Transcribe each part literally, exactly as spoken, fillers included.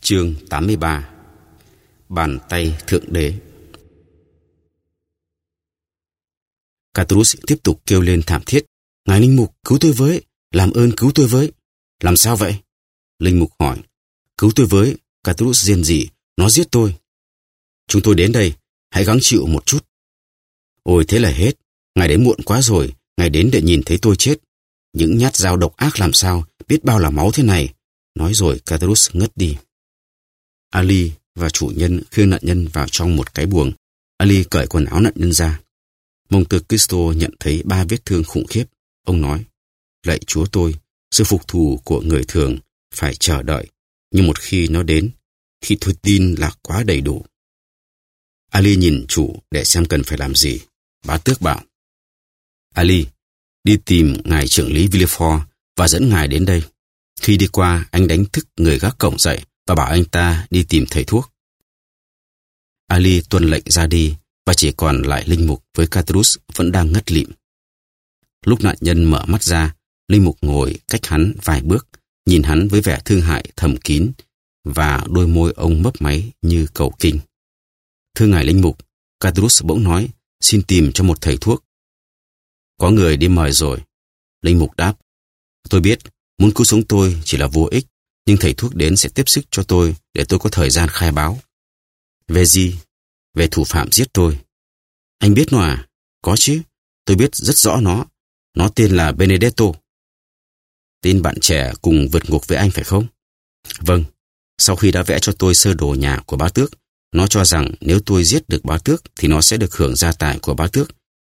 Chương tám mươi ba. Bàn tay Thượng Đế. Catullus tiếp tục kêu lên thảm thiết: "Ngài linh mục, cứu tôi với! Làm ơn cứu tôi với!" "Làm sao vậy?" Linh mục hỏi. "Cứu tôi với!" Catullus rên rỉ. "Nó giết tôi!" "Chúng tôi đến đây, hãy gắng chịu một chút." "Ôi thế là hết. Ngài đến muộn quá rồi. Ngài đến để nhìn thấy tôi chết. Những nhát dao độc ác làm sao, biết bao là máu thế này." Nói rồi Catullus ngất đi. Ali và chủ nhân khiêng nạn nhân vào trong một cái buồng. Ali cởi quần áo nạn nhân ra. Monte Cristo nhận thấy ba vết thương khủng khiếp. Ông nói: "Lạy Chúa tôi, sự phục thù của người thường phải chờ đợi, nhưng một khi nó đến, khi tôi tin là quá đầy đủ." Ali nhìn chủ để xem cần phải làm gì. Bá tước bảo: "Ali, đi tìm ngài trưởng lý Villefort và dẫn ngài đến đây. Khi đi qua, anh đánh thức người gác cổng dậy và bảo anh ta đi tìm thầy thuốc." Ali tuân lệnh ra đi và chỉ còn lại linh mục với Catullus vẫn đang ngất lịm. Lúc nạn nhân mở mắt ra, linh mục ngồi cách hắn vài bước, nhìn hắn với vẻ thương hại thầm kín và đôi môi ông mấp máy như cầu kinh. "Thưa ngài linh mục," Catullus bỗng nói, "xin tìm cho một thầy thuốc." "Có người đi mời rồi." Linh mục đáp. "Tôi biết, muốn cứu sống tôi chỉ là vô ích, nhưng thầy thuốc đến sẽ tiếp sức cho tôi để tôi có thời gian khai báo." "Về gì?" "Về thủ phạm giết tôi." "Anh biết nó à?" "Có chứ, tôi biết rất rõ nó. Nó tên là Benedetto." "Tên bạn trẻ cùng vượt ngục với anh phải không?" "Vâng. Sau khi đã vẽ cho tôi sơ đồ nhà của bá tước, nó cho rằng nếu tôi giết được bá tước thì nó sẽ được hưởng gia tài của bá tước.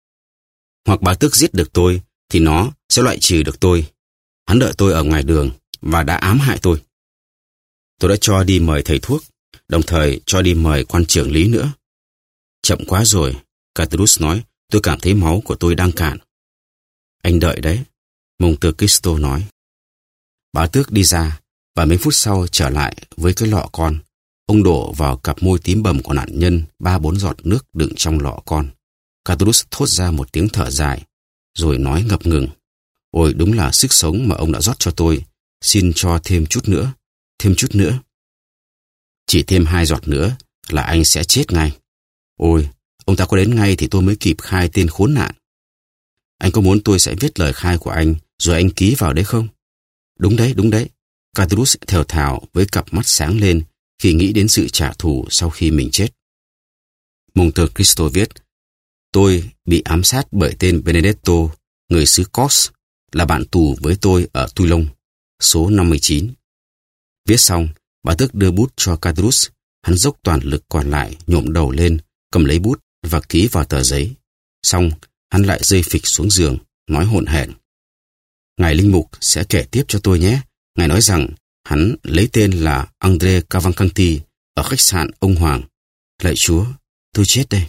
Hoặc bá tước giết được tôi thì nó sẽ loại trừ được tôi. Hắn đợi tôi ở ngoài đường và đã ám hại tôi. Tôi đã cho đi mời thầy thuốc, đồng thời cho đi mời quan trưởng lý nữa." "Chậm quá rồi," Catullus nói, "tôi cảm thấy máu của tôi đang cạn." "Anh đợi đấy," Monte Cristo nói. Bá tước đi ra và mấy phút sau trở lại với cái lọ con. Ông đổ vào cặp môi tím bầm của nạn nhân ba bốn giọt nước đựng trong lọ con. Catullus thốt ra một tiếng thở dài, rồi nói ngập ngừng: "Ôi, đúng là sức sống mà ông đã rót cho tôi. Xin cho thêm chút nữa, thêm chút nữa. Chỉ thêm hai giọt nữa là anh sẽ chết ngay. Ôi, ông ta có đến ngay thì tôi mới kịp khai tên khốn nạn." "Anh có muốn tôi sẽ viết lời khai của anh rồi anh ký vào đấy không?" "Đúng đấy, đúng đấy." Catullus thều thào với cặp mắt sáng lên khi nghĩ đến sự trả thù sau khi mình chết. Monte Cristo viết: "Tôi bị ám sát bởi tên Benedetto, người xứ Cos, là bạn tù với tôi ở Toulon, số năm mươi chín. Viết xong, bá tước đưa bút cho Catullus. Hắn dốc toàn lực còn lại, nhổm đầu lên, cầm lấy bút và ký vào tờ giấy. Xong, hắn lại rơi phịch xuống giường, nói hổn hển: "Ngài linh mục sẽ kể tiếp cho tôi nhé. Ngài nói rằng hắn lấy tên là André Cavalcanti ở khách sạn ông Hoàng. Lạy Chúa, tôi chết đây."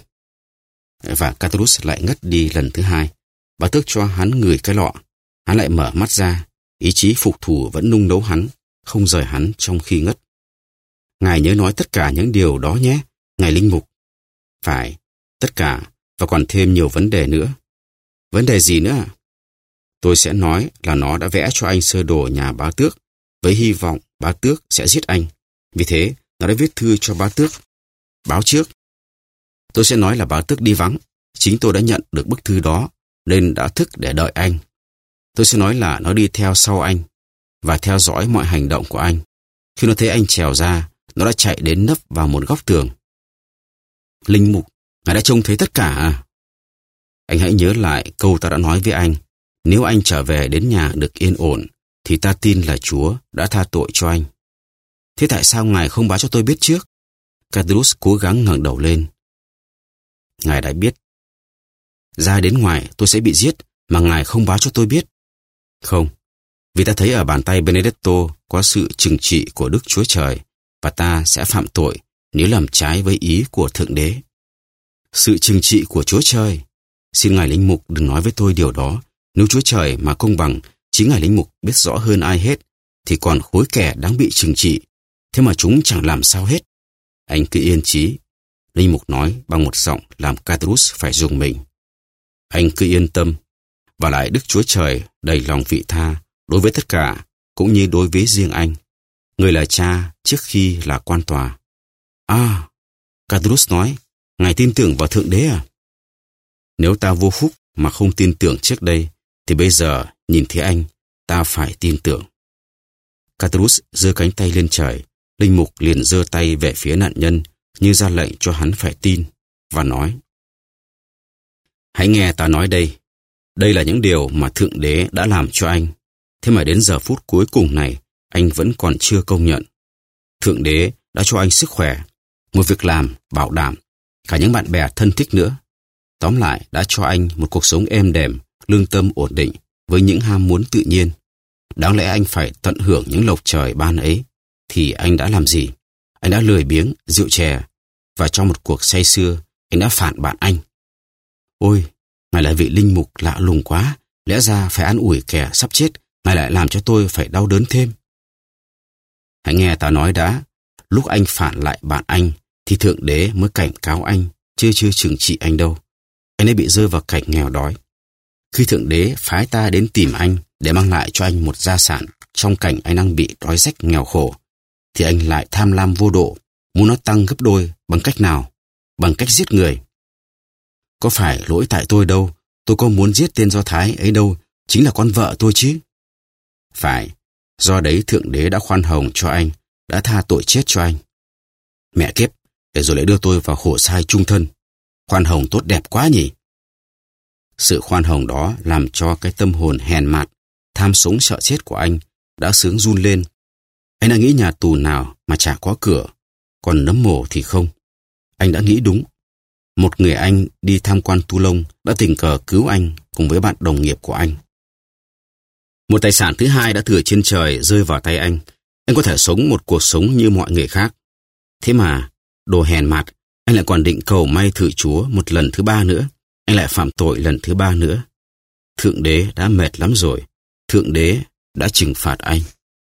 Và Catullus lại ngất đi lần thứ hai. Bá tước cho hắn ngửi cái lọ. Hắn lại mở mắt ra. Ý chí phục thù vẫn nung nấu hắn, không rời hắn trong khi ngất. "Ngài nhớ nói tất cả những điều đó nhé, ngài linh mục." "Phải, tất cả, và còn thêm nhiều vấn đề nữa." "Vấn đề gì nữa?" "Tôi sẽ nói là nó đã vẽ cho anh sơ đồ nhà bá tước, với hy vọng bá tước sẽ giết anh. Vì thế, nó đã viết thư cho bá tước, báo trước. Tôi sẽ nói là bá tước đi vắng. Chính tôi đã nhận được bức thư đó, nên đã thức để đợi anh. Tôi sẽ nói là nó đi theo sau anh, và theo dõi mọi hành động của anh. Khi nó thấy anh trèo ra, nó đã chạy đến nấp vào một góc tường." "Linh mục, ngài đã trông thấy tất cả à?" "Anh hãy nhớ lại câu ta đã nói với anh. Nếu anh trở về đến nhà được yên ổn, thì ta tin là Chúa đã tha tội cho anh." "Thế tại sao ngài không báo cho tôi biết trước?" Catullus cố gắng ngẩng đầu lên. "Ngài đã biết. Ra đến ngoài tôi sẽ bị giết, mà ngài không báo cho tôi biết." "Không, vì ta thấy ở bàn tay Benedetto có sự trừng trị của Đức Chúa Trời, và ta sẽ phạm tội nếu làm trái với ý của Thượng Đế." "Sự trừng trị của Chúa Trời? Xin ngài linh mục đừng nói với tôi điều đó. Nếu Chúa Trời mà công bằng, chính ngài linh mục biết rõ hơn ai hết, thì còn khối kẻ đáng bị trừng trị. Thế mà chúng chẳng làm sao hết." "Anh cứ yên chí," linh mục nói bằng một giọng làm Catullus phải rùng mình. "Anh cứ yên tâm. Và lại Đức Chúa Trời đầy lòng vị tha đối với tất cả, cũng như đối với riêng anh. người là cha trước khi là quan tòa. À, Caterus nói, ngài tin tưởng vào Thượng Đế à? Nếu ta vô phúc mà không tin tưởng trước đây, thì bây giờ nhìn thấy anh, ta phải tin tưởng. Caterus giơ cánh tay lên trời, linh mục liền giơ tay về phía nạn nhân như ra lệnh cho hắn phải tin, và nói: Hãy nghe ta nói đây. Đây là những điều mà Thượng Đế đã làm cho anh. Thế mà đến giờ phút cuối cùng này, anh vẫn còn chưa công nhận. Thượng Đế đã cho anh sức khỏe, một việc làm bảo đảm, cả những bạn bè thân thích nữa. Tóm lại, đã cho anh một cuộc sống êm đềm, lương tâm ổn định, với những ham muốn tự nhiên. Đáng lẽ anh phải tận hưởng những lộc trời ban ấy. Thì anh đã làm gì? Anh đã lười biếng, rượu chè, và trong một cuộc say sưa, anh đã phản bạn anh. Ôi, ngài là vị linh mục lạ lùng quá. Lẽ ra phải an ủi kẻ sắp chết, ngài lại làm cho tôi phải đau đớn thêm. Hãy nghe ta nói đã. Lúc anh phản lại bạn anh, thì Thượng Đế mới cảnh cáo anh, chứ chưa trừng trị anh đâu. Anh ấy bị rơi vào cảnh nghèo đói. Khi Thượng Đế phái ta đến tìm anh để mang lại cho anh một gia sản trong cảnh anh đang bị đói rách nghèo khổ, thì anh lại tham lam vô độ, muốn nó tăng gấp đôi. Bằng cách nào? Bằng cách giết người. Có phải lỗi tại tôi đâu, tôi có muốn giết tên Do Thái ấy đâu, chính là con vợ tôi chứ. Phải, do đấy Thượng Đế đã khoan hồng cho anh, đã tha tội chết cho anh. Mẹ kiếp, để rồi lại đưa tôi vào khổ sai chung thân. Khoan hồng tốt đẹp quá nhỉ. Sự khoan hồng đó làm cho cái tâm hồn hèn mạt, tham sống sợ chết của anh đã sướng run lên. Anh đã nghĩ nhà tù nào mà chả có cửa, còn nấm mồ thì không. Anh đã nghĩ đúng. Một người anh đi tham quan Tu Lông đã tình cờ cứu anh cùng với bạn đồng nghiệp của anh. Một tài sản thứ hai đã từ trên trời rơi vào tay anh. Anh có thể sống một cuộc sống như mọi người khác. Thế mà, đồ hèn mạt, anh lại còn định cầu may thử Chúa một lần thứ ba nữa. Anh lại phạm tội lần thứ ba nữa. Thượng Đế đã mệt lắm rồi. Thượng Đế đã trừng phạt anh.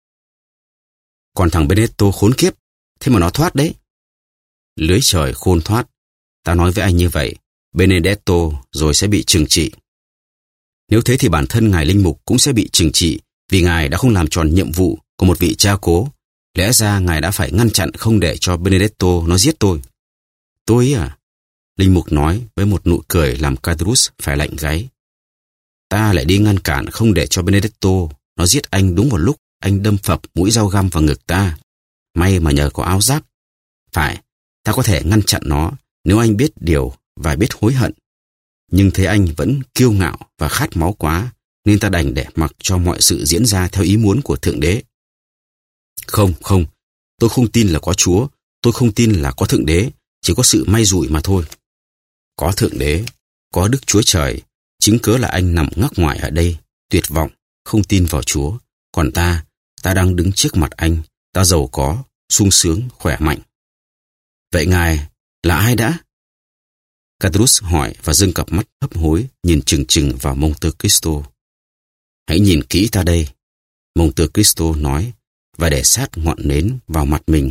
Còn thằng Benedetto khốn kiếp, thế mà nó thoát đấy. Lưới trời khôn thoát. Ta nói với anh như vậy, Benedetto rồi sẽ bị trừng trị. Nếu thế thì bản thân ngài linh mục cũng sẽ bị trừng trị vì ngài đã không làm tròn nhiệm vụ của một vị cha cố. Lẽ ra ngài đã phải ngăn chặn không để cho Benedetto nó giết tôi. Tôi à? Linh mục nói với một nụ cười làm Caterus phải lạnh gáy. Ta lại đi ngăn cản không để cho Benedetto nó giết anh đúng vào lúc anh đâm phập mũi dao găm vào ngực ta. May mà nhờ có áo giáp. Phải, ta có thể ngăn chặn nó nếu anh biết điều và biết hối hận. Nhưng thấy anh vẫn kiêu ngạo và khát máu quá, nên ta đành để mặc cho mọi sự diễn ra theo ý muốn của Thượng Đế. Không, không, tôi không tin là có Chúa, tôi không tin là có Thượng Đế, chỉ có sự may rủi mà thôi. Có Thượng Đế, có Đức Chúa Trời, chứng cớ là anh nằm ngắc ngoài ở đây, tuyệt vọng, không tin vào Chúa. Còn ta, ta đang đứng trước mặt anh, ta giàu có, sung sướng, khỏe mạnh. Vậy ngài là ai đã? Caterus hỏi và dâng cặp mắt hấp hối nhìn chừng chừng vào Monte Cristo. Hãy nhìn kỹ ta đây, Monte Cristo nói, và để sát ngọn nến vào mặt mình.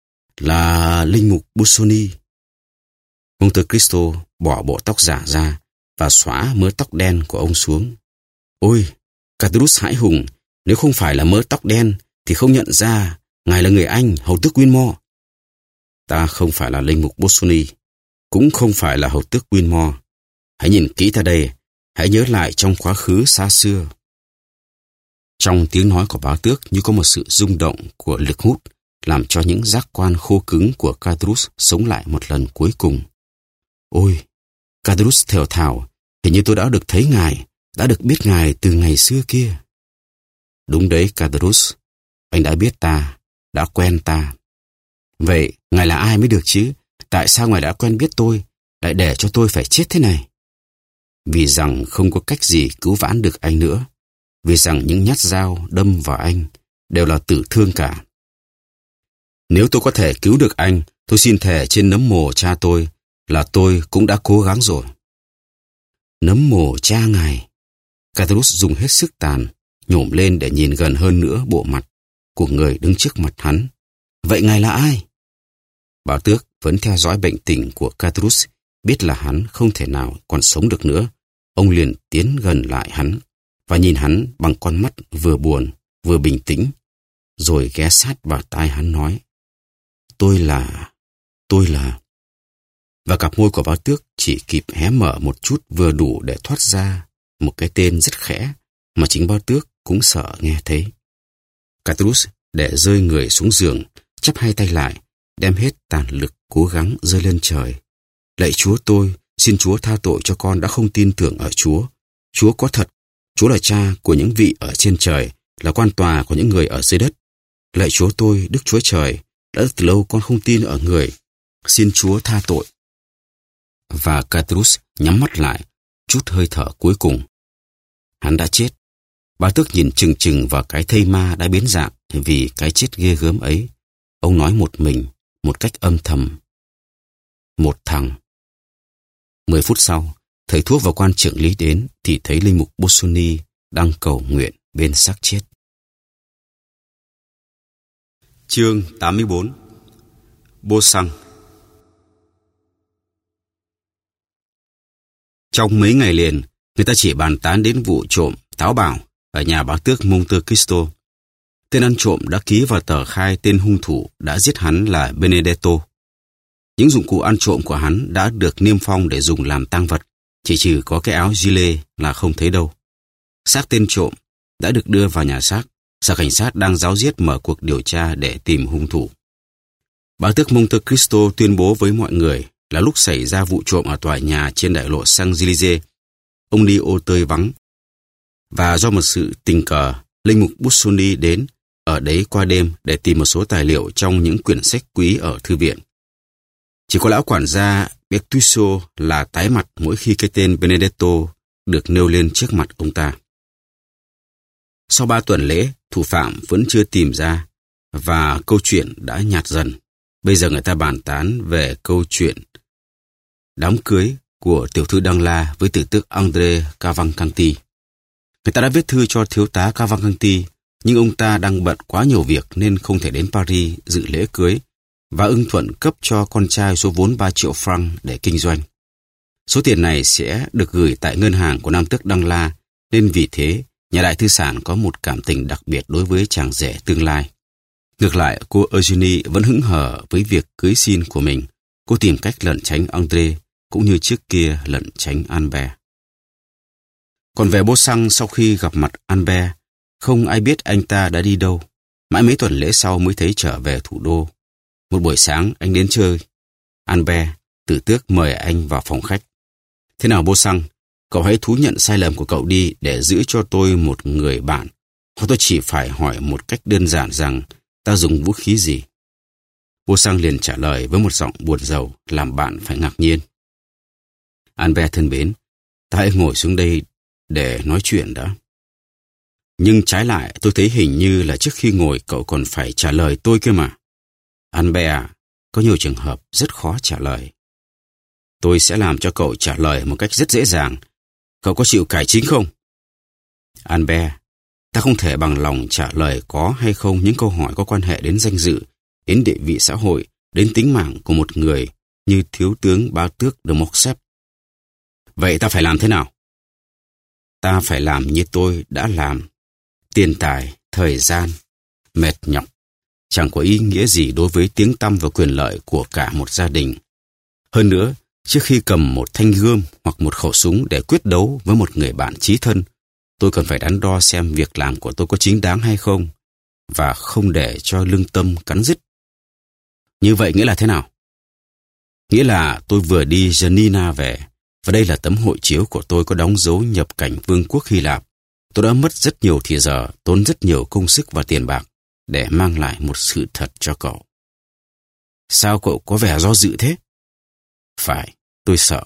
Là linh mục Busoni. Monte Cristo bỏ bộ tóc giả ra và xóa mớ tóc đen của ông xuống. Ôi, Caterus hãi hùng, nếu không phải là mớ tóc đen thì không nhận ra ngài là người Anh, hầu tước Winmore. Ta không phải là linh mục Busoni, cũng không phải là hầu tước Winmore. Hãy nhìn kỹ ta đây, hãy nhớ lại trong quá khứ xa xưa. Trong tiếng nói của bá tước như có một sự rung động của lực hút, làm cho những giác quan khô cứng của Caterus sống lại một lần cuối cùng. Ôi, Caterus thều thào, hình như tôi đã được thấy ngài, đã được biết ngài từ ngày xưa kia. Đúng đấy, Caterus, anh đã biết ta, đã quen ta. Vậy, ngài là ai mới được chứ? Tại sao ngài đã quen biết tôi, lại để cho tôi phải chết thế này? Vì rằng không có cách gì cứu vãn được anh nữa. Vì rằng những nhát dao đâm vào anh đều là tử thương cả. Nếu tôi có thể cứu được anh, tôi xin thề trên nấm mồ cha tôi là tôi cũng đã cố gắng rồi. Nấm mồ cha ngài. Caterus dùng hết sức tàn, nhổm lên để nhìn gần hơn nữa bộ mặt của người đứng trước mặt hắn. Vậy ngài là ai? Bảo tước vẫn theo dõi bệnh tình của Caterus, biết là hắn không thể nào còn sống được nữa. Ông liền tiến gần lại hắn và nhìn hắn bằng con mắt vừa buồn vừa bình tĩnh. rồi ghé sát vào tai hắn nói, tôi là, tôi là... Và cặp môi của báo tước chỉ kịp hé mở một chút vừa đủ để thoát ra một cái tên rất khẽ mà chính báo tước cũng sợ nghe thấy. Catrus để rơi người xuống giường, chắp hai tay lại, đem hết tàn lực cố gắng giơ lên trời. Lạy Chúa tôi, xin Chúa tha tội cho con đã không tin tưởng ở Chúa. Chúa có thật, Chúa là cha của những vị ở trên trời, là quan tòa của những người ở dưới đất. Lạy Chúa tôi, Đức Chúa Trời, đã từ lâu con không tin ở người. Xin Chúa tha tội. Và Catrus nhắm mắt lại, chút hơi thở cuối cùng. Hắn đã chết. Báo tước nhìn chừng chừng vào cái thây ma đã biến dạng vì cái chết ghê gớm ấy. Ông nói một mình, một cách âm thầm. Một thằng. Mười phút sau, thầy thuốc và quan trưởng lý đến thì thấy linh mục Busoni đang cầu nguyện bên xác chết. Chương tám mươi bốn. Bô xăng. Trong mấy ngày liền, người ta chỉ bàn tán đến vụ trộm táo bạo ở nhà báo tước Monte Cristo. Tên ăn trộm đã ký vào tờ khai tên hung thủ đã giết hắn là Benedetto. Những dụng cụ ăn trộm của hắn đã được niêm phong để dùng làm tang vật, chỉ trừ có cái áo gilet là không thấy đâu. Xác tên trộm đã được đưa vào nhà xác. Sở cảnh sát đang ráo riết mở cuộc điều tra để tìm hung thủ. Báo tước Monte Cristo tuyên bố với mọi người là lúc xảy ra vụ trộm ở tòa nhà trên đại lộ Champs-Élysées, ông đi ô tơi vắng. Và do một sự tình cờ, linh mục Busoni đến ở đấy qua đêm để tìm một số tài liệu trong những quyển sách quý ở thư viện. Chỉ có lão quản gia Bertuccio là tái mặt mỗi khi cái tên Benedetto được nêu lên trước mặt ông ta. Sau ba tuần lễ, thủ phạm vẫn chưa tìm ra và câu chuyện đã nhạt dần. Bây giờ người ta bàn tán về câu chuyện đám cưới của tiểu thư Đăng La với tử tước André Cavalcanti. Người ta đã viết thư cho thiếu tá Cavalcanti, nhưng ông ta đang bận quá nhiều việc nên không thể đến Paris dự lễ cưới và ưng thuận cấp cho con trai số vốn ba triệu franc để kinh doanh. Số tiền này sẽ được gửi tại ngân hàng của nam tước Đăng La, nên vì thế nhà đại tư sản có một cảm tình đặc biệt đối với chàng rể tương lai. Ngược lại, cô Eugenie vẫn hững hờ với việc cưới xin của mình. Cô tìm cách lẩn tránh André, cũng như trước kia lẩn tránh Albert. Còn về Bô Xăng, sau khi gặp mặt Albert, không ai biết anh ta đã đi đâu. Mãi mấy tuần lễ sau mới thấy trở về thủ đô. Một buổi sáng anh đến chơi. Albert, tử tước mời anh vào phòng khách. Thế nào Bô Xăng? Cậu hãy thú nhận sai lầm của cậu đi để giữ cho tôi một người bạn. Hoặc tôi chỉ phải hỏi một cách đơn giản rằng ta dùng vũ khí gì? Bô Xăng liền trả lời với một giọng buồn rầu làm bạn phải ngạc nhiên. Albert thân mến, ta hãy ngồi xuống đây để nói chuyện đã. Nhưng trái lại tôi thấy hình như là trước khi ngồi cậu còn phải trả lời tôi kia mà. Albert à, có nhiều trường hợp rất khó trả lời. Tôi sẽ làm cho cậu trả lời một cách rất dễ dàng. Cậu có chịu cải chính không? Albert, ta không thể bằng lòng trả lời có hay không những câu hỏi có quan hệ đến danh dự, đến địa vị xã hội, đến tính mạng của một người như thiếu tướng Bá Tước de Morcerf. Vậy ta phải làm thế nào? Ta phải làm như tôi đã làm. Tiền tài, thời gian, mệt nhọc chẳng có ý nghĩa gì đối với tiếng tăm và quyền lợi của cả một gia đình. Hơn nữa, trước khi cầm một thanh gươm hoặc một khẩu súng để quyết đấu với một người bạn chí thân, tôi cần phải đắn đo xem việc làm của tôi có chính đáng hay không, và không để cho lương tâm cắn rứt. Như vậy nghĩa là thế nào? Nghĩa là tôi vừa đi Janina về, và đây là tấm hộ chiếu của tôi có đóng dấu nhập cảnh Vương quốc Hy Lạp. Tôi đã mất rất nhiều thì giờ, tốn rất nhiều công sức và tiền bạc để mang lại một sự thật cho cậu. Sao cậu có vẻ do dự thế? Phải, tôi sợ.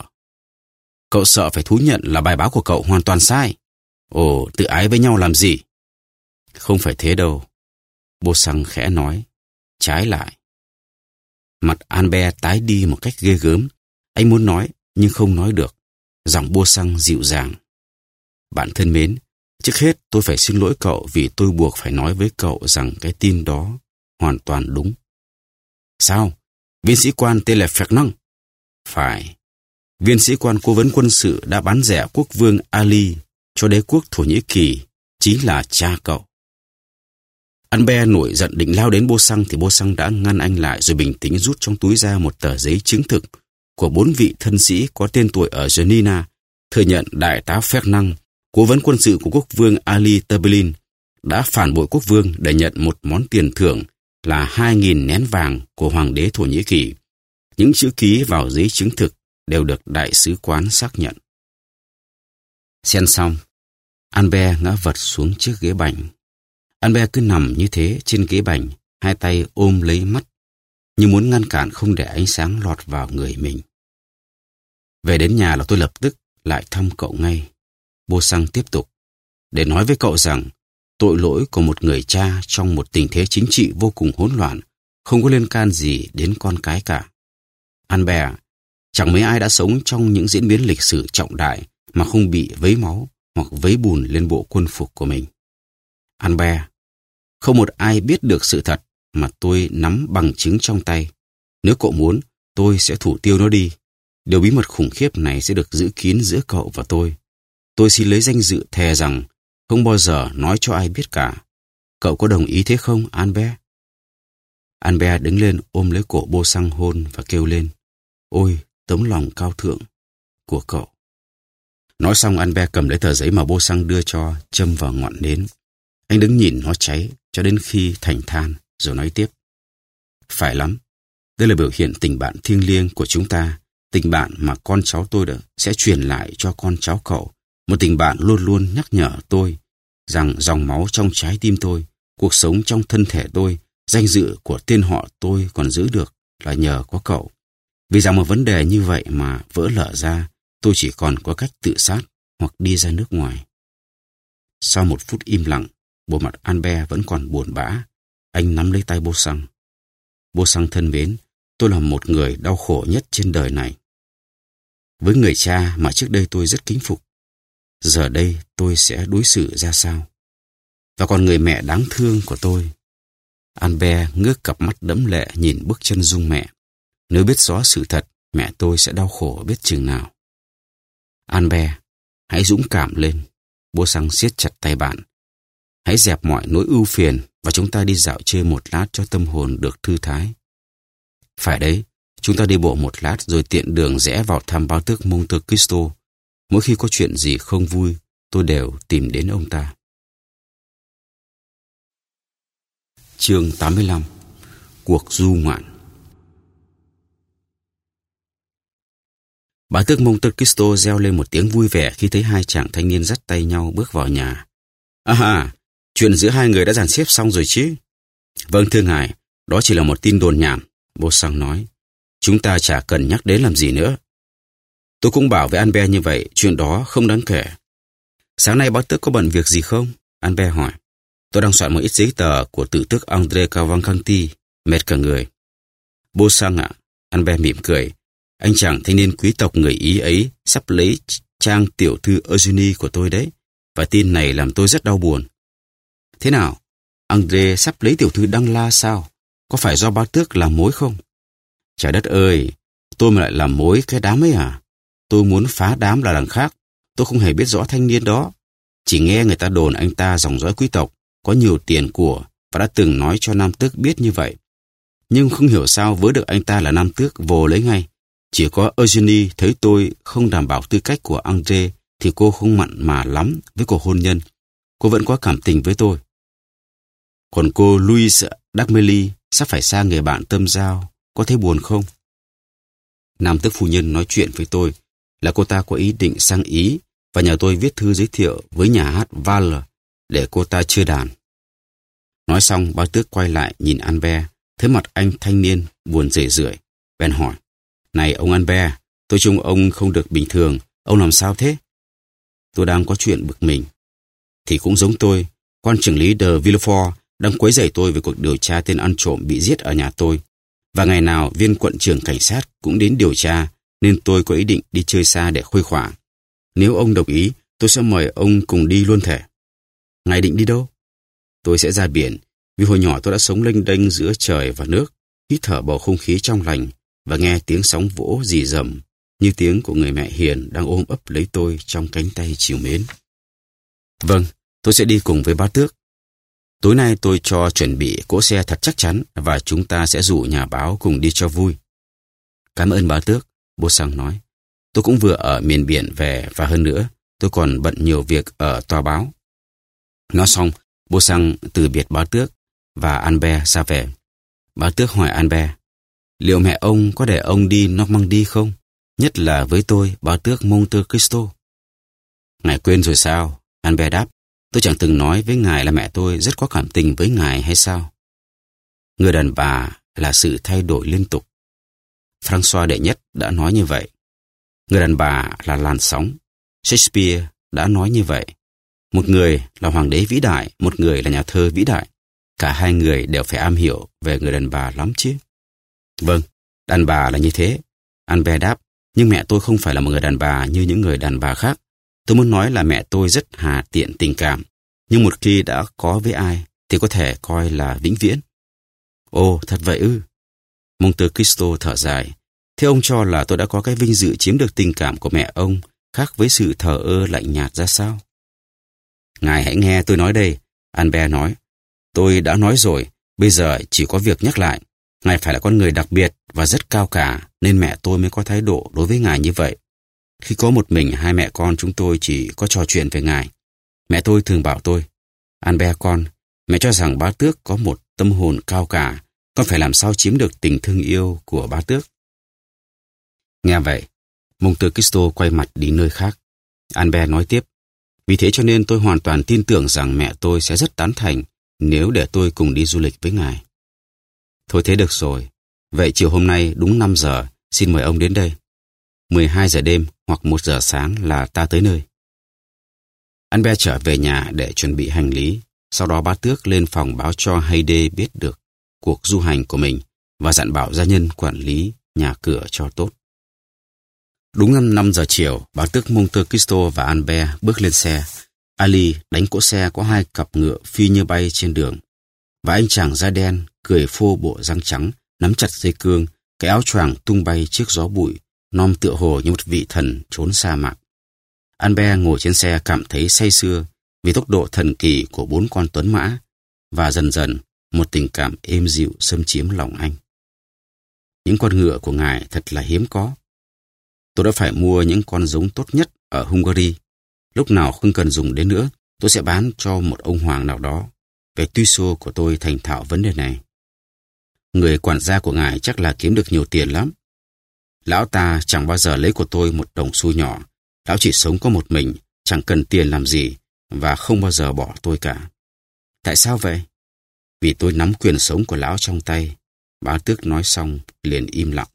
Cậu sợ phải thú nhận là bài báo của cậu hoàn toàn sai. Ồ, tự ái với nhau làm gì? Không phải thế đâu. Bô Xăng khẽ nói. Trái lại. Mặt Albert tái đi một cách ghê gớm. Anh muốn nói, nhưng không nói được. Giọng Bô Xăng dịu dàng. Bạn thân mến, trước hết tôi phải xin lỗi cậu vì tôi buộc phải nói với cậu rằng cái tin đó hoàn toàn đúng. Sao? Viên sĩ quan tên là Fernand? Phải. Viên sĩ quan cố vấn quân sự đã bán rẻ quốc vương Ali cho đế quốc Thổ Nhĩ Kỳ chính là cha cậu. Albert nổi giận định lao đến Beauchamp thì Beauchamp đã ngăn anh lại rồi bình tĩnh rút trong túi ra một tờ giấy chứng thực của bốn vị thân sĩ có tên tuổi ở Genina, thừa nhận đại tá Fernand, cố vấn quân sự của quốc vương Ali Tebelin, đã phản bội quốc vương để nhận một món tiền thưởng là hai nghìn nén vàng của hoàng đế Thổ Nhĩ Kỳ. Những chữ ký vào giấy chứng thực đều được đại sứ quán xác nhận. Xem xong, Albert ngã vật xuống chiếc ghế bành. Albert cứ nằm như thế trên ghế bành, hai tay ôm lấy mắt, như muốn ngăn cản không để ánh sáng lọt vào người mình. Về đến nhà là tôi lập tức lại thăm cậu ngay. Beauchamp tiếp tục, để nói với cậu rằng tội lỗi của một người cha trong một tình thế chính trị vô cùng hỗn loạn không có liên can gì đến con cái cả. Albert, chẳng mấy ai đã sống trong những diễn biến lịch sử trọng đại mà không bị vấy máu hoặc vấy bùn lên bộ quân phục của mình. Albert, không một ai biết được sự thật mà tôi nắm bằng chứng trong tay. Nếu cậu muốn, tôi sẽ thủ tiêu nó đi. Điều bí mật khủng khiếp này sẽ được giữ kín giữa cậu và tôi. Tôi xin lấy danh dự thề rằng không bao giờ nói cho ai biết cả. Cậu có đồng ý thế không, Albert? Albert đứng lên ôm lấy cổ Beauchamp hôn và kêu lên, ôi, tấm lòng cao thượng của cậu. Nói xong, Albert cầm lấy tờ giấy mà Beauchamp đưa cho, châm vào ngọn nến. Anh đứng nhìn nó cháy cho đến khi thành than, rồi nói tiếp. Phải lắm, đây là biểu hiện tình bạn thiêng liêng của chúng ta, tình bạn mà con cháu tôi đã sẽ truyền lại cho con cháu cậu. Một tình bạn luôn luôn nhắc nhở tôi rằng dòng máu trong trái tim tôi, cuộc sống trong thân thể tôi, danh dự của tên họ tôi còn giữ được là nhờ có cậu. Vì rằng một vấn đề như vậy mà vỡ lở ra, tôi chỉ còn có cách tự sát hoặc đi ra nước ngoài. Sau một phút im lặng, bộ mặt Albert vẫn còn buồn bã. Anh nắm lấy tay Beauchamp. Beauchamp thân mến, tôi là một người đau khổ nhất trên đời này. Với người cha mà trước đây tôi rất kính phục, giờ đây tôi sẽ đối xử ra sao? Và còn người mẹ đáng thương của tôi. Albert ngước cặp mắt đẫm lệ nhìn bức chân dung mẹ. Nếu biết rõ sự thật, mẹ tôi sẽ đau khổ biết chừng nào. Albert, hãy dũng cảm lên. Beauchamp siết chặt tay bạn. Hãy dẹp mọi nỗi ưu phiền và chúng ta đi dạo chơi một lát cho tâm hồn được thư thái. Phải đấy, chúng ta đi bộ một lát rồi tiện đường rẽ vào thăm báo tước Monte Cristo. Mỗi khi có chuyện gì không vui, tôi đều tìm đến ông ta. Chương tám mươi lăm. Cuộc du ngoạn. Bá tước Monte Cristo reo lên một tiếng vui vẻ khi thấy hai chàng thanh niên dắt tay nhau bước vào nhà. À ha, chuyện giữa hai người đã dàn xếp xong rồi chứ? Vâng thưa ngài, đó chỉ là một tin đồn nhảm, Beauchamp nói. Chúng ta chả cần nhắc đến làm gì nữa. Tôi cũng bảo với Albert như vậy, chuyện đó không đáng kể. Sáng nay bá tước có bận việc gì không? Albert hỏi. Tôi đang soạn một ít giấy tờ của tử tước André Cavalcanti, mệt cả người. Beauchamp ạ, Albert mỉm cười. Anh chàng thanh niên quý tộc người Ý ấy sắp lấy trang tiểu thư Eugenie của tôi đấy, và tin này làm tôi rất đau buồn. Thế nào? André sắp lấy tiểu thư Đăng La sao? Có phải do bá tước làm mối không? Trời đất ơi, tôi mà lại làm mối cái đám ấy à? Tôi muốn phá đám là đằng khác. Tôi không hề biết rõ thanh niên đó. Chỉ nghe người ta đồn anh ta dòng dõi quý tộc, có nhiều tiền của, và đã từng nói cho nam tước biết như vậy. Nhưng không hiểu sao với được anh ta là nam tước vồ lấy ngay. Chỉ có Eugenie thấy tôi không đảm bảo tư cách của André thì cô không mặn mà lắm với cuộc hôn nhân. Cô vẫn có cảm tình với tôi. Còn cô Louise d'Armilly sắp phải sang người bạn tâm giao, có thấy buồn không? Nam tước phu nhân nói chuyện với tôi là cô ta có ý định sang Ý và nhờ tôi viết thư giới thiệu với nhà hát Valle để cô ta chơi đàn. Nói xong, bá tước quay lại nhìn Albert, thấy mặt anh thanh niên buồn rười rượi, bèn hỏi: Này ông Albert, tôi trông ông không được bình thường, ông làm sao thế? Tôi đang có chuyện bực mình. Thì cũng giống tôi, quan trưởng lý de Villefort đang quấy rầy tôi về cuộc điều tra tên ăn trộm bị giết ở nhà tôi. Và ngày nào viên quận trưởng cảnh sát cũng đến điều tra, nên tôi có ý định đi chơi xa để khuây khỏa. Nếu ông đồng ý, tôi sẽ mời ông cùng đi luôn thể. Ngài định đi đâu? Tôi sẽ ra biển, vì hồi nhỏ tôi đã sống lênh đênh giữa trời và nước, hít thở bầu không khí trong lành và nghe tiếng sóng vỗ rì rầm như tiếng của người mẹ hiền đang ôm ấp lấy tôi trong cánh tay trìu mến. Vâng, tôi sẽ đi cùng với bá tước. Tối nay tôi cho chuẩn bị cỗ xe thật chắc chắn và chúng ta sẽ rủ nhà báo cùng đi cho vui. Cảm ơn bá tước, Beauchamp nói. Tôi cũng vừa ở miền biển về và hơn nữa, tôi còn bận nhiều việc ở tòa báo. Nói xong, Beauchamp từ biệt bá tước và Albert ra về. Bá tước hỏi Albert, liệu mẹ ông có để ông đi Normandy không? Nhất là với tôi, bá tước Monte Cristo. Ngài quên rồi sao? Albert đáp, tôi chẳng từng nói với ngài là mẹ tôi rất có cảm tình với ngài hay sao? Người đàn bà là sự thay đổi liên tục. François đệ nhất đã nói như vậy. Người đàn bà là làn sóng. Shakespeare đã nói như vậy. Một người là hoàng đế vĩ đại, một người là nhà thơ vĩ đại. Cả hai người đều phải am hiểu về người đàn bà lắm chứ. Vâng, đàn bà là như thế. Albert đáp, nhưng mẹ tôi không phải là một người đàn bà như những người đàn bà khác. Tôi muốn nói là mẹ tôi rất hà tiện tình cảm, nhưng một khi đã có với ai thì có thể coi là vĩnh viễn. Ồ, thật vậy ư? Monte Cristo thở dài. Thế ông cho là tôi đã có cái vinh dự chiếm được tình cảm của mẹ ông khác với sự thờ ơ lạnh nhạt ra sao? Ngài hãy nghe tôi nói đây, Albert nói. Tôi đã nói rồi, bây giờ chỉ có việc nhắc lại. Ngài phải là con người đặc biệt và rất cao cả, nên mẹ tôi mới có thái độ đối với ngài như vậy. Khi có một mình hai mẹ con chúng tôi chỉ có trò chuyện về ngài. Mẹ tôi thường bảo tôi, Albert con, mẹ cho rằng bá tước có một tâm hồn cao cả, con phải làm sao chiếm được tình thương yêu của bá tước. Nghe vậy, Monte Cristo quay mặt đi nơi khác. Albert nói tiếp, vì thế cho nên tôi hoàn toàn tin tưởng rằng mẹ tôi sẽ rất tán thành nếu để tôi cùng đi du lịch với ngài. Thôi thế được rồi, vậy chiều hôm nay đúng năm giờ, xin mời ông đến đây. mười hai giờ đêm hoặc một giờ sáng là ta tới nơi. Albert trở về nhà để chuẩn bị hành lý, sau đó bá tước lên phòng báo cho Haydée biết được cuộc du hành của mình và dặn bảo gia nhân quản lý nhà cửa cho tốt. Đúng năm giờ chiều, bá tước Monte Cristo và Albert bước lên xe. Ali đánh cỗ xe có hai cặp ngựa phi như bay trên đường. Và anh chàng da đen, cười phô bộ răng trắng, nắm chặt dây cương, cái áo choàng tung bay trước gió bụi, nom tựa hồ như một vị thần trốn sa mạc. Albert ngồi trên xe cảm thấy say sưa vì tốc độ thần kỳ của bốn con tuấn mã, và dần dần một tình cảm êm dịu xâm chiếm lòng anh. Những con ngựa của ngài thật là hiếm có. Tôi đã phải mua những con giống tốt nhất ở Hungary. Lúc nào không cần dùng đến nữa, tôi sẽ bán cho một ông hoàng nào đó. Về tuy số của tôi thành thạo vấn đề này. Người quản gia của ngài chắc là kiếm được nhiều tiền lắm. Lão ta chẳng bao giờ lấy của tôi một đồng xu nhỏ. Lão chỉ sống có một mình, chẳng cần tiền làm gì, và không bao giờ bỏ tôi cả. Tại sao vậy? Vì tôi nắm quyền sống của lão trong tay. Bá tước nói xong, liền im lặng.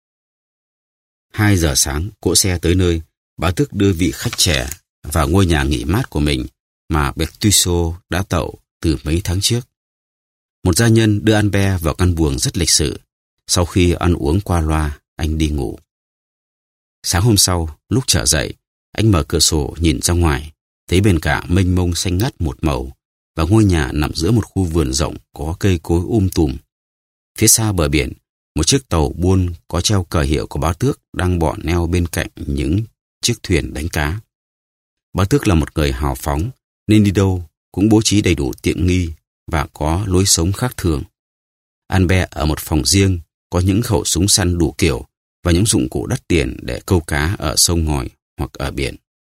Hai giờ sáng, cỗ xe tới nơi, bá tước đưa vị khách trẻ vào ngôi nhà nghỉ mát của mình mà Bertuccio đã tậu từ mấy tháng trước. Một gia nhân đưa Albert vào căn buồng rất lịch sự. Sau khi ăn uống qua loa, anh đi ngủ. Sáng hôm sau, lúc trở dậy, anh mở cửa sổ nhìn ra ngoài, thấy bên cả mênh mông xanh ngắt một màu, và ngôi nhà nằm giữa một khu vườn rộng có cây cối um tùm. Phía xa bờ biển, một chiếc tàu buôn có treo cờ hiệu của bá tước đang bọ neo bên cạnh những chiếc thuyền đánh cá. Bá tước là một người hào phóng, nên đi đâu cũng bố trí đầy đủ tiện nghi và có lối sống khác thường. Albert ở một phòng riêng có những khẩu súng săn đủ kiểu và những dụng cụ đắt tiền để câu cá ở sông ngòi hoặc ở biển.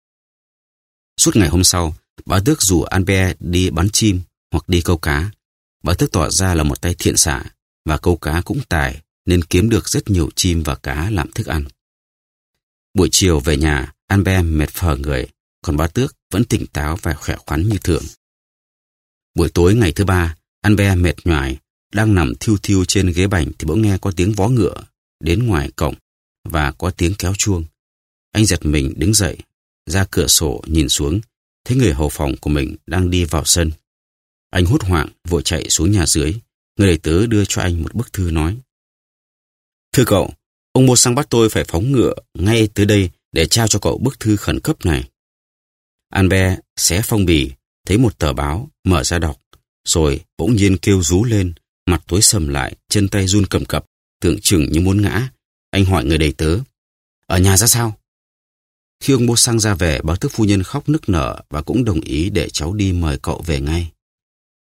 Suốt ngày hôm sau, bá tước rủ Albert đi bắn chim hoặc đi câu cá. Bá tước tỏ ra là một tay thiện xạ và câu cá cũng tài nên kiếm được rất nhiều chim và cá làm thức ăn. Buổi chiều về nhà, Albert mệt phờ người, còn bá tước vẫn tỉnh táo và khỏe khoắn như thường. Buổi tối ngày thứ ba, Albert mệt nhoài, đang nằm thiu thiu trên ghế bành thì bỗng nghe có tiếng vó ngựa đến ngoài cổng và có tiếng kéo chuông. Anh giật mình đứng dậy, ra cửa sổ nhìn xuống, thấy người hầu phòng của mình đang đi vào sân. Anh hốt hoảng vội chạy xuống nhà dưới. Người đầy tớ đưa cho anh một bức thư nói: Thưa cậu, ông Beauchamp bắt tôi phải phóng ngựa ngay tới đây để trao cho cậu bức thư khẩn cấp này. Albert xé phong bì, thấy một tờ báo, mở ra đọc, rồi bỗng nhiên kêu rú lên, mặt tối sầm lại, chân tay run cầm cập, tưởng chừng như muốn ngã. Anh hỏi người đầy tớ: Ở nhà ra sao? Khi ông Beauchamp ra về, bá tước phu nhân khóc nức nở và cũng đồng ý để cháu đi mời cậu về ngay.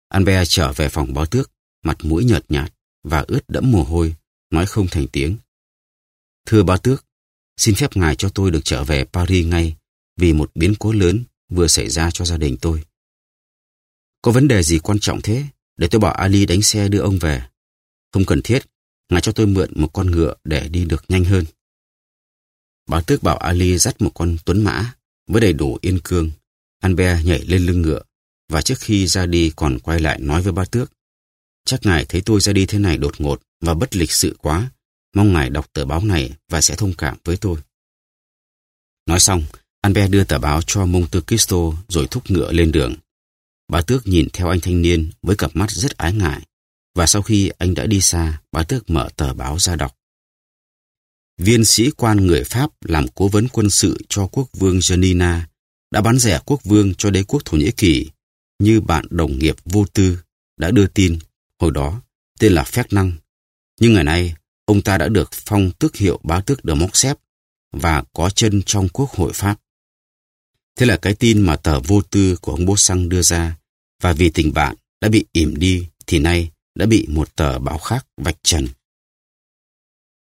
Albert trở về phòng báo tước, mặt mũi nhợt nhạt và ướt đẫm mồ hôi, nói không thành tiếng. Thưa báo tước, xin phép ngài cho tôi được trở về Paris ngay vì một biến cố lớn vừa xảy ra cho gia đình tôi. Có vấn đề gì quan trọng thế để tôi bảo Ali đánh xe đưa ông về? Không cần thiết, ngài cho tôi mượn một con ngựa để đi được nhanh hơn. Báo tước bảo Ali dắt một con tuấn mã với đầy đủ yên cương. Albert nhảy lên lưng ngựa và trước khi ra đi còn quay lại nói với báo tước: Chắc ngài thấy tôi ra đi thế này đột ngột và bất lịch sự quá. Mong ngài đọc tờ báo này và sẽ thông cảm với tôi. Nói xong, Albert đưa tờ báo cho Monte Cristo rồi thúc ngựa lên đường. Bá tước nhìn theo anh thanh niên với cặp mắt rất ái ngại, và sau khi anh đã đi xa, bá tước mở tờ báo ra đọc. Viên sĩ quan người Pháp làm cố vấn quân sự cho quốc vương Janina đã bán rẻ quốc vương cho đế quốc Thổ Nhĩ Kỳ, như bạn đồng nghiệp vô tư đã đưa tin hồi đó, tên là Phép Năng. Nhưng ngày nay, ông ta đã được phong tước hiệu bá tước de Morcerf và có chân trong quốc hội Pháp. Thế là cái tin mà tờ vô tư của ông Beauchamp đưa ra, và vì tình bạn đã bị ỉm đi thì nay đã bị một tờ báo khác vạch trần.